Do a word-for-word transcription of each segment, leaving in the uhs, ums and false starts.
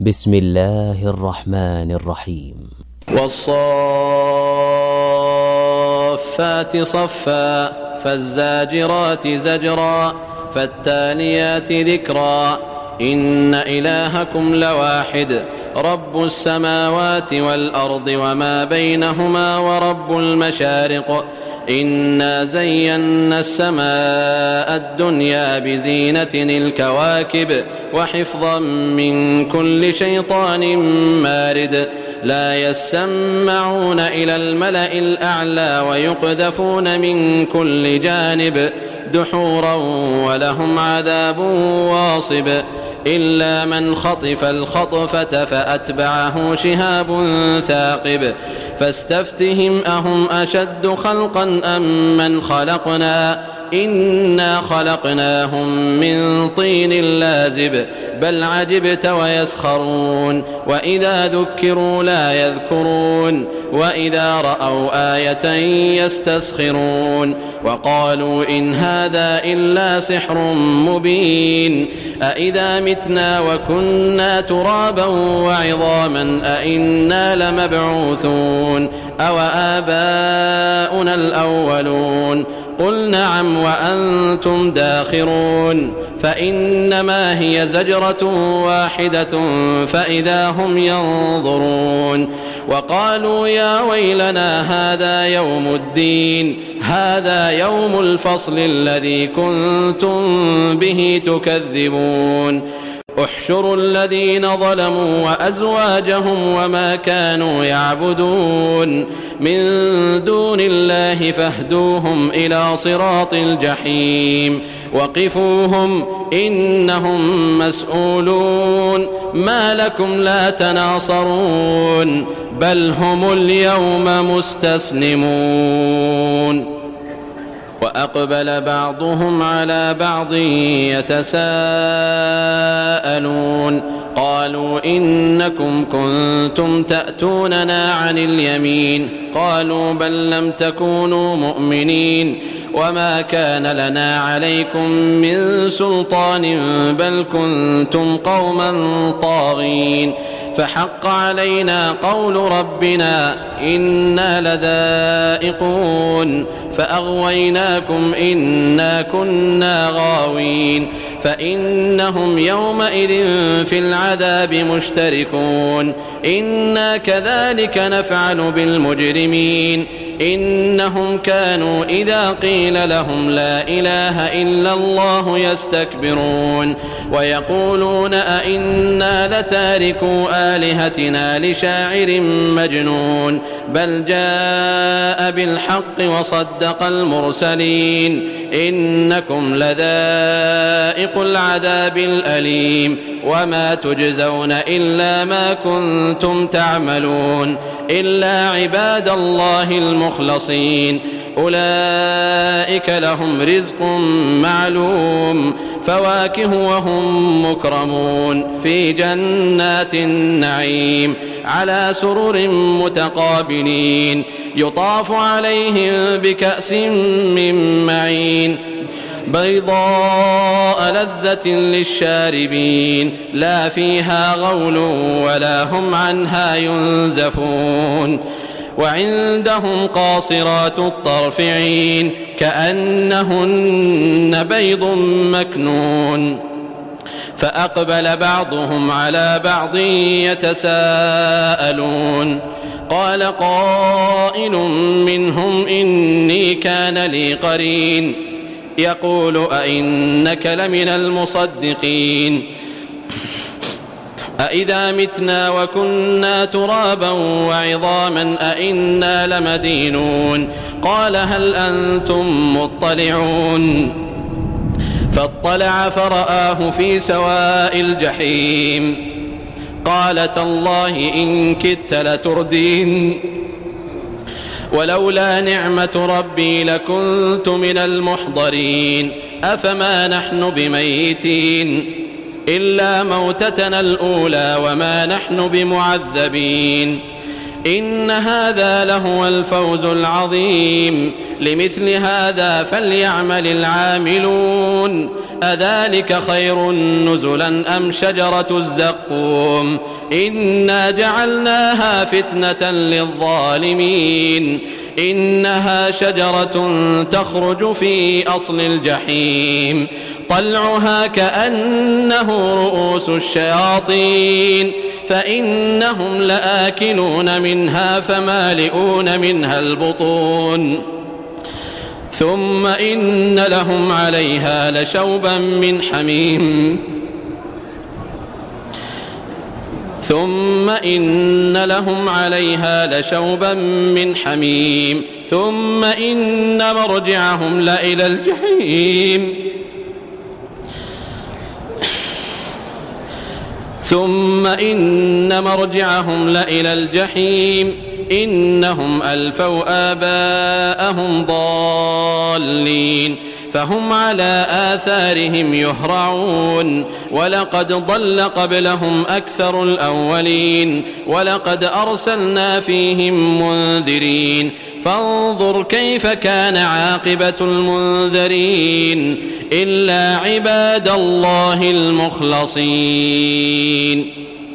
بسم الله الرحمن الرحيم. والصافات صفا فالزاجرات زجرا فالتاليات ذكرا إن إلهكم لواحد رب السماوات والأرض وما بينهما ورب المشارق إنا زينا السماء الدنيا بزينة الكواكب وحفظا من كل شيطان مارد لا يسمعون إلى الملأ الأعلى ويقذفون من كل جانب دحورا ولهم عذاب واصب إلا من خطف الخطفة فأتبعه شهاب ثاقب فاستفتهم أهم أشد خلقا أم من خلقنا إنا خلقناهم من طين لازب بل عجبت ويسخرون وإذا ذكروا لا يذكرون وإذا رأوا آية يستسخرون وقالوا إن هذا إلا سحر مبين أإذا متنا وكنا ترابا وعظاما أإنا لمبعوثون أو آباؤنا الأولون قل نعم وأنتم داخرون فإنما هي زجرة واحدة فإذا هم ينظرون وقالوا يا ويلنا هذا يوم الدين هذا يوم الفصل الذي كنتم به تكذبون احشروا الذين ظلموا وأزواجهم وما كانوا يعبدون من دون الله فاهدوهم إلى صراط الجحيم وقفوهم إنهم مسؤولون ما لكم لا تناصرون بل هم اليوم مستسلمون وأقبل بعضهم على بعض يتساءلون قالوا إنكم كنتم تأتوننا عن اليمين قالوا بل لم تكونوا مؤمنين وما كان لنا عليكم من سلطان بل كنتم قوما طاغين فحق علينا قول ربنا إنا لذائقون فأغويناكم إنا كنا غاوين فإنهم يومئذ في العذاب مشتركون إنا كذلك نفعل بالمجرمين إنهم كانوا إذا قيل لهم لا إله إلا الله يستكبرون ويقولون أئنا لتاركو آلهتنا لشاعر مجنون بل جاء بالحق وصدق المرسلين إنكم لذائق العذاب الأليم وما تجزون إلا ما كنتم تعملون إلا عباد الله المخلصين أولئك لهم رزق معلوم فواكه وهم مكرمون في جنات النعيم على سرر متقابلين يطاف عليهم بكأس من معين بيضاء لذة للشاربين لا فيها غول ولا هم عنها ينزفون وعندهم قاصرات الطرف عين كأنهن بيض مكنون فأقبل بعضهم على بعض يتساءلون قال قائل منهم إني كان لي قرين يقول أئنك لمن المصدقين أإذا متنا وكنا ترابا وعظاما أئنا لمدينون قال هل أنتم مطلعون فاطلع فرآه في سواء الجحيم قال تالله إن كدت لتردين ولولا نعمة ربي لكنت من المحضرين أفما نحن بميتين إلا موتتنا الأولى وما نحن بمعذبين إن هذا لهو الفوز العظيم لمثل هذا فليعمل العاملون أذلك خير نزلا أم شجرة الزقوم إنا جعلناها فتنة للظالمين إنها شجرة تخرج في أصل الجحيم طلعها كأنه رؤوس الشياطين فإنهم لآكلون منها فمالئون منها البطون ثم إن لهم عليها لشوبا من حميم ثم إن لهم عليها لشوبا من حميم ثم إن مرجعهم لإلى الجحيم ثم إن مرجعهم لإلى الجحيم إنهم ألفوا آباءهم ضالين فهم على آثارهم يهرعون ولقد ضل قبلهم أكثر الأولين ولقد أرسلنا فيهم منذرين فانظر كيف كان عاقبة المنذرين إلا عباد الله المخلصين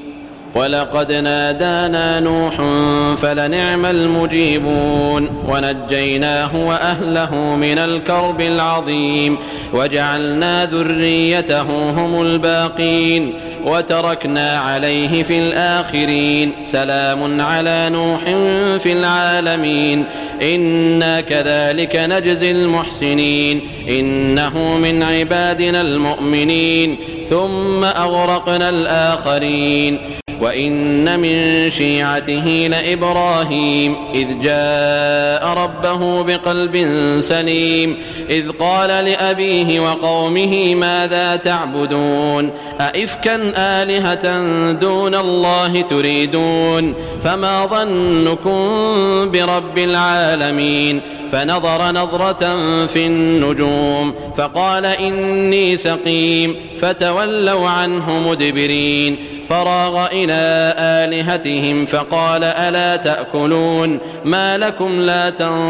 ولقد نادانا نوح فلنعم المجيبون ونجيناه وأهله من الكرب العظيم وجعلنا ذريته هم الباقين وتركنا عليه في الآخرين سلام على نوح في العالمين إنا كذلك نجزي المحسنين إنه من عبادنا المؤمنين ثم أغرقنا الآخرين وإن من شيعته لإبراهيم إذ جاء ربه بقلب سليم إذ قال لأبيه وقومه ماذا تعبدون أئفكا آلهة دون الله تريدون فما ظنكم برب العالمين فنظر نظرة في النجوم فقال إني سقيم فتولوا عنه مدبرين فراغ إلى آلهتهم فقال ألا تأكلون ما لكم لا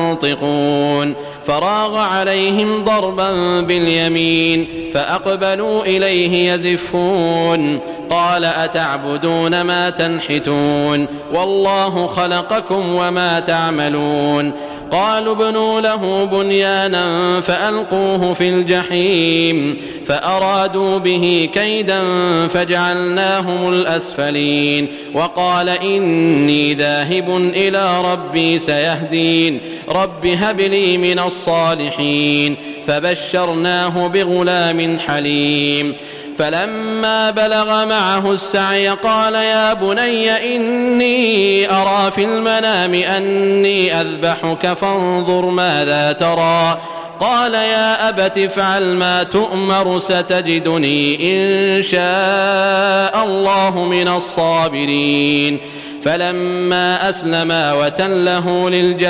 تنطقون فراغ عليهم ضربا باليمين فأقبلوا إليه يزفون قال أتعبدون ما تنحتون والله خلقكم وما تعملون قالوا ابنوا له بنيانا فألقوه في الجحيم فأرادوا به كيدا فجعلناهم الأسفلين وقال إني ذاهب إلى ربي سيهدين رب هب لي من الصالحين فبشرناه بغلام حليم فلما بلغ معه السعي قال يا بني إني أرى في المنام أني أذبحك فانظر ماذا ترى قال يا أبت افعل ما تؤمر ستجدني إن شاء الله من الصابرين فلما أسلما وتله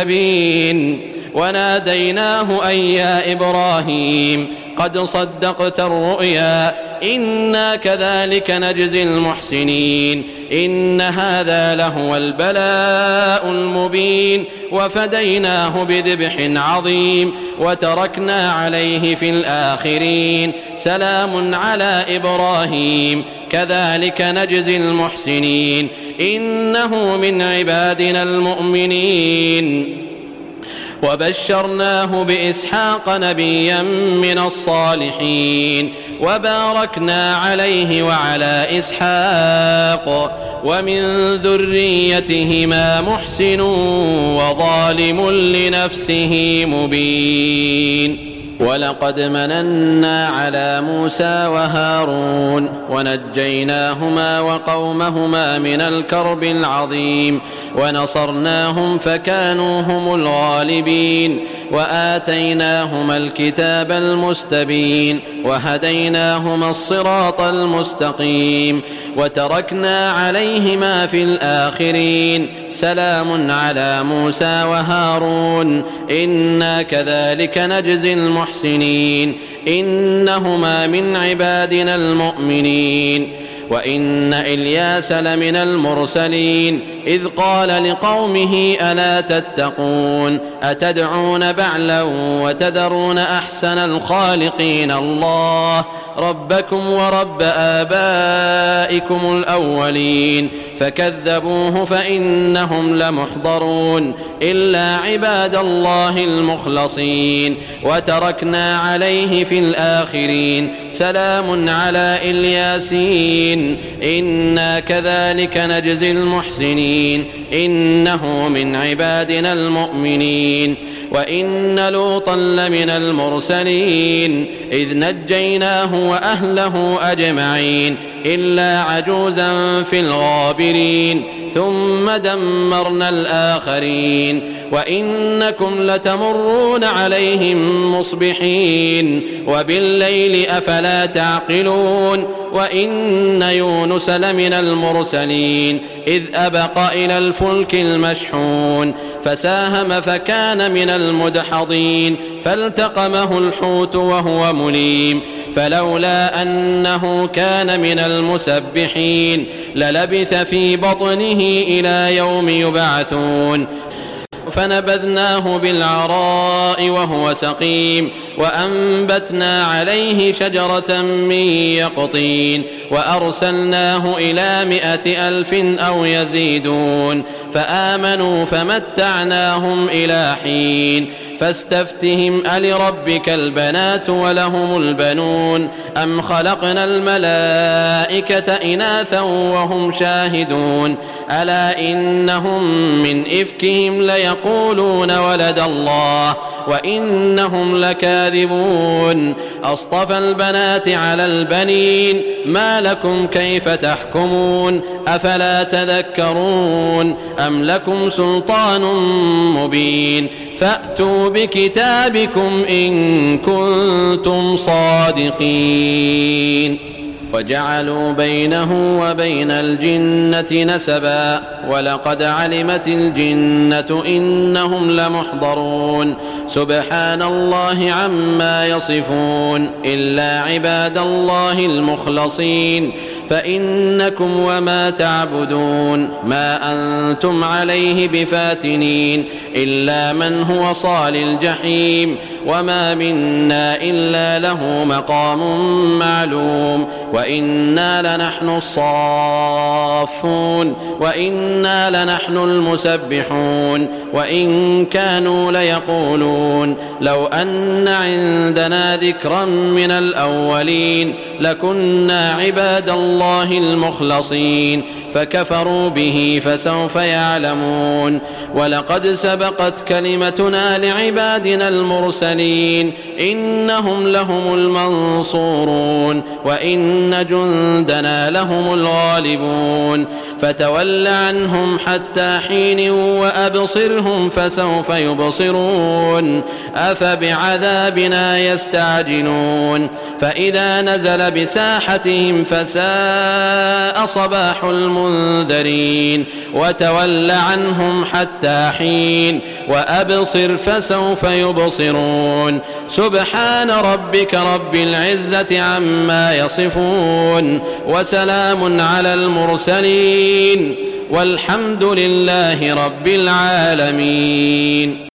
للجبين وناديناه أن يا إبراهيم قد صدقت الرؤيا إنا كذلك نجزي المحسنين إن هذا لهو البلاء المبين وفديناه بذبح عظيم وتركنا عليه في الآخرين سلام على إبراهيم كذلك نجزي المحسنين إنه من عبادنا المؤمنين وبشرناه بإسحاق نبيا من الصالحين وباركنا عليه وعلى إسحاق ومن ذريتهما محسن وظالم لنفسه مبين ولقد مننا على موسى وهارون ونجيناهما وقومهما من الكرب العظيم ونصرناهم فكانوا هم الغالبين وآتيناهما الكتاب المستبين وهديناهما الصراط المستقيم وتركنا عليهما في الآخرين سلام على موسى وهارون إنا كذلك نجزي المحسنين إنهما من عبادنا المؤمنين وإن إلياس لمن المرسلين إذ قال لقومه ألا تتقون أتدعون بعلا وتذرون أحسن الخالقين الله ربكم ورب آبائكم الأولين فكذبوه فإنهم لمحضرون إلا عباد الله المخلصين وتركنا عليه في الآخرين سلام على الياسين إنا كذلك نجزي المحسنين إنه من عبادنا المؤمنين وإن لوطا لمن المرسلين إذ نجيناه وأهله أجمعين إلا عجوزا في الغابرين ثم دمرنا الآخرين وإنكم لتمرون عليهم مصبحين وبالليل أفلا تعقلون وإن يونس لمن المرسلين إذ أبق إلى الفلك المشحون فساهم فكان من المدحضين فالتقمه الحوت وهو مليم فلولا أنه كان من المسبحين للبث في بطنه إلى يوم يبعثون فنبذناه بالعراء وهو سقيم وأنبتنا عليه شجرة من يقطين وأرسلناه إلى مائة ألف أو يزيدون فآمنوا فمتعناهم إلى حين فاستفتهم ألربك البنات ولهم البنون أم خلقنا الملائكة إناثا وهم شاهدون ألا إنهم من إفكهم ليقولون ولد الله وإنهم لكاذبون أصطفى البنات على البنين ما لكم كيف تحكمون أفلا تذكرون أم لكم سلطان مبين فأتوا بكتابكم إن كنتم صادقين وجعلوا بينه وبين الجنة نسبا ولقد علمت الجنة إنهم لمحضرون سبحان الله عما يصفون إلا عباد الله المخلصين فإنكم وما تعبدون ما أنتم عليه بفاتنين إلا من هو صال الجحيم وما منا إلا له مقام معلوم وإنا لنحن الصافون وإنا لنحن المسبحون وإن كانوا ليقولون لو أن عندنا ذكرا من الأولين لكنا عباد الله المخلصين فكفروا به فسوف يعلمون ولقد سبقت كلمتنا لعبادنا المرسلين إنهم لهم المنصورون وإن جندنا لهم الغالبون فتول عنهم حتى حين وأبصرهم فسوف يبصرون أفبعذابنا يستعجلون فإذا نزل بساحتهم فساء صباح المنذرين وتول عنهم حتى حين وأبصر فسوف يبصرون سبحان ربك رب العزة عما يصفون وسلام على المرسلين والحمد لله رب العالمين.